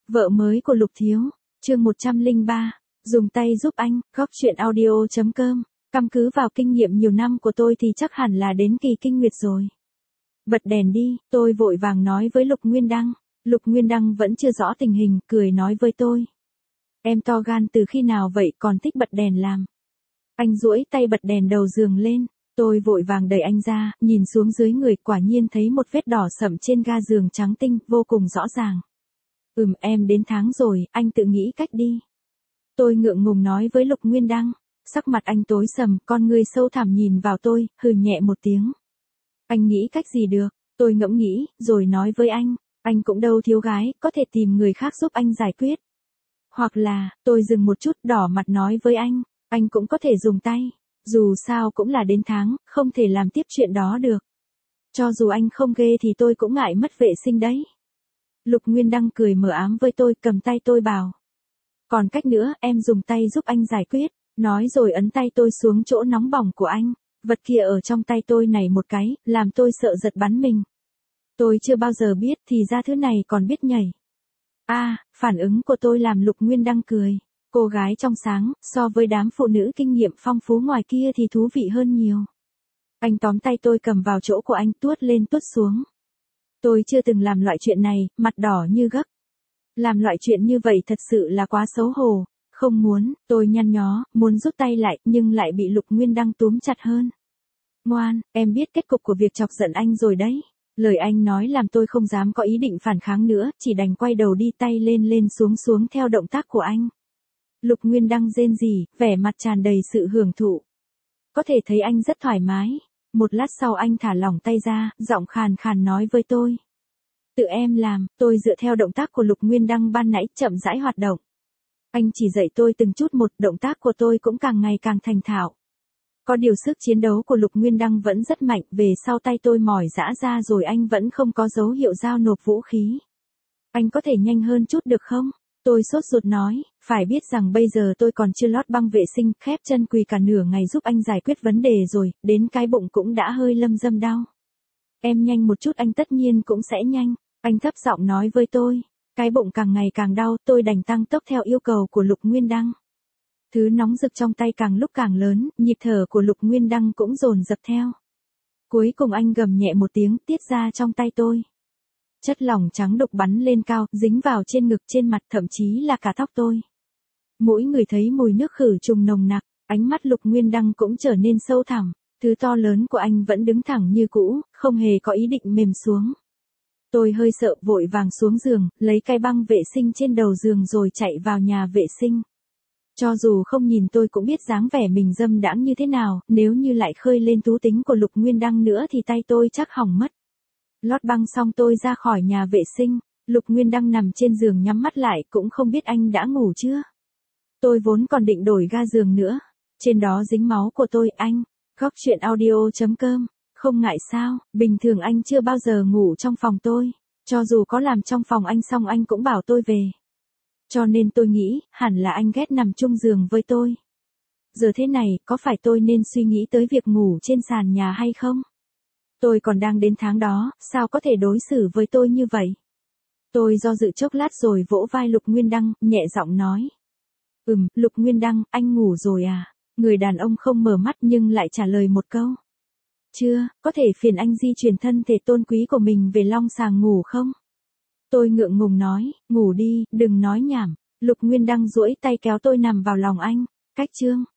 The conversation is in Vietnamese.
Vợ mới của Lục Thiếu, chương 103, dùng tay giúp anh, góc chuyện audio.com, căn cứ vào kinh nghiệm nhiều năm của tôi thì chắc hẳn là đến kỳ kinh nguyệt rồi. Bật đèn đi, tôi vội vàng nói với Lục Nguyên Đăng. Lục Nguyên Đăng vẫn chưa rõ tình hình, cười nói với tôi. Em to gan từ khi nào vậy còn thích bật đèn làm. Anh duỗi tay bật đèn đầu giường lên, tôi vội vàng đẩy anh ra, nhìn xuống dưới người quả nhiên thấy một vết đỏ sậm trên ga giường trắng tinh, vô cùng rõ ràng. Em đến tháng rồi, anh tự nghĩ cách đi. Tôi ngượng ngùng nói với Lục Nguyên Đăng, sắc mặt anh tối sầm, con ngươi sâu thẳm nhìn vào tôi, hừ nhẹ một tiếng. Anh nghĩ cách gì được, tôi ngẫm nghĩ, rồi nói với anh cũng đâu thiếu gái, có thể tìm người khác giúp anh giải quyết. Hoặc là, tôi dừng một chút đỏ mặt nói với anh cũng có thể dùng tay, dù sao cũng là đến tháng, không thể làm tiếp chuyện đó được. Cho dù anh không ghê thì tôi cũng ngại mất vệ sinh đấy. Lục Nguyên Đăng cười mờ ám với tôi, cầm tay tôi bảo. Còn cách nữa, em dùng tay giúp anh giải quyết, nói rồi ấn tay tôi xuống chỗ nóng bỏng của anh. Vật kia ở trong tay tôi nảy một cái, làm tôi sợ giật bắn mình. Tôi chưa bao giờ biết thì ra thứ này còn biết nhảy. Phản ứng của tôi làm Lục Nguyên Đăng cười. Cô gái trong sáng, so với đám phụ nữ kinh nghiệm phong phú ngoài kia thì thú vị hơn nhiều. Anh tóm tay tôi cầm vào chỗ của anh tuốt lên tuốt xuống. Tôi chưa từng làm loại chuyện này, mặt đỏ như gấc. Làm loại chuyện như vậy thật sự là quá xấu hổ. Không muốn, tôi nhăn nhó, muốn rút tay lại, nhưng lại bị Lục Nguyên Đăng túm chặt hơn. Ngoan, em biết kết cục của việc chọc giận anh rồi đấy. Lời anh nói làm tôi không dám có ý định phản kháng nữa, chỉ đành quay đầu đi, tay lên lên xuống xuống theo động tác của anh. Lục Nguyên Đăng rên rỉ, vẻ mặt tràn đầy sự hưởng thụ. Có thể thấy anh rất thoải mái. Một lát sau anh thả lỏng tay ra, giọng khàn khàn nói với tôi. Tự em làm, tôi dựa theo động tác của Lục Nguyên Đăng ban nãy, chậm rãi hoạt động. Anh chỉ dạy tôi từng chút một, động tác của tôi cũng càng ngày càng thành thạo. Có điều sức chiến đấu của Lục Nguyên Đăng vẫn rất mạnh, về sau tay tôi mỏi rã ra rồi anh vẫn không có dấu hiệu giao nộp vũ khí. Anh có thể nhanh hơn chút được không? Tôi sốt ruột nói, phải biết rằng bây giờ tôi còn chưa lót băng vệ sinh, khép chân quỳ cả nửa ngày giúp anh giải quyết vấn đề rồi, đến cái bụng cũng đã hơi lâm dâm đau. Em nhanh một chút anh tất nhiên cũng sẽ nhanh, anh thấp giọng nói với tôi. Cái bụng càng ngày càng đau, tôi đành tăng tốc theo yêu cầu của Lục Nguyên Đăng. Thứ nóng rực trong tay càng lúc càng lớn, nhịp thở của Lục Nguyên Đăng cũng dồn dập theo. Cuối cùng anh gầm nhẹ một tiếng, tiết ra trong tay tôi. Chất lỏng trắng đục bắn lên cao, dính vào trên ngực, trên mặt, thậm chí là cả tóc tôi. Mỗi người thấy mùi nước khử trùng nồng nặc, ánh mắt Lục Nguyên Đăng cũng trở nên sâu thẳm. Thứ to lớn của anh vẫn đứng thẳng như cũ, không hề có ý định mềm xuống. Tôi hơi sợ, vội vàng xuống giường, lấy cái băng vệ sinh trên đầu giường rồi chạy vào nhà vệ sinh. Cho dù không nhìn tôi cũng biết dáng vẻ mình dâm đãng như thế nào, nếu như lại khơi lên thú tính của Lục Nguyên Đăng nữa thì tay tôi chắc hỏng mất. Lót băng xong tôi ra khỏi nhà vệ sinh, Lục Nguyên Đăng nằm trên giường nhắm mắt lại, cũng không biết anh đã ngủ chưa. Tôi vốn còn định đổi ga giường nữa, trên đó dính máu của tôi. Góc chuyện audio.com, không ngại sao, bình thường anh chưa bao giờ ngủ trong phòng tôi, cho dù có làm trong phòng anh xong anh cũng bảo tôi về. Cho nên tôi nghĩ, hẳn là anh ghét nằm chung giường với tôi. Giờ thế này, có phải tôi nên suy nghĩ tới việc ngủ trên sàn nhà hay không? Tôi còn đang đến tháng đó, sao có thể đối xử với tôi như vậy? Tôi do dự chốc lát rồi vỗ vai Lục Nguyên Đăng, nhẹ giọng nói. Lục Nguyên Đăng, anh ngủ rồi à? Người đàn ông không mở mắt nhưng lại trả lời một câu. Chưa, có thể phiền anh di chuyển thân thể tôn quý của mình về long sàng ngủ không? Tôi ngượng ngùng nói, ngủ đi, đừng nói nhảm. Lục Nguyên Đăng duỗi tay kéo tôi nằm vào lòng anh. Cách chương.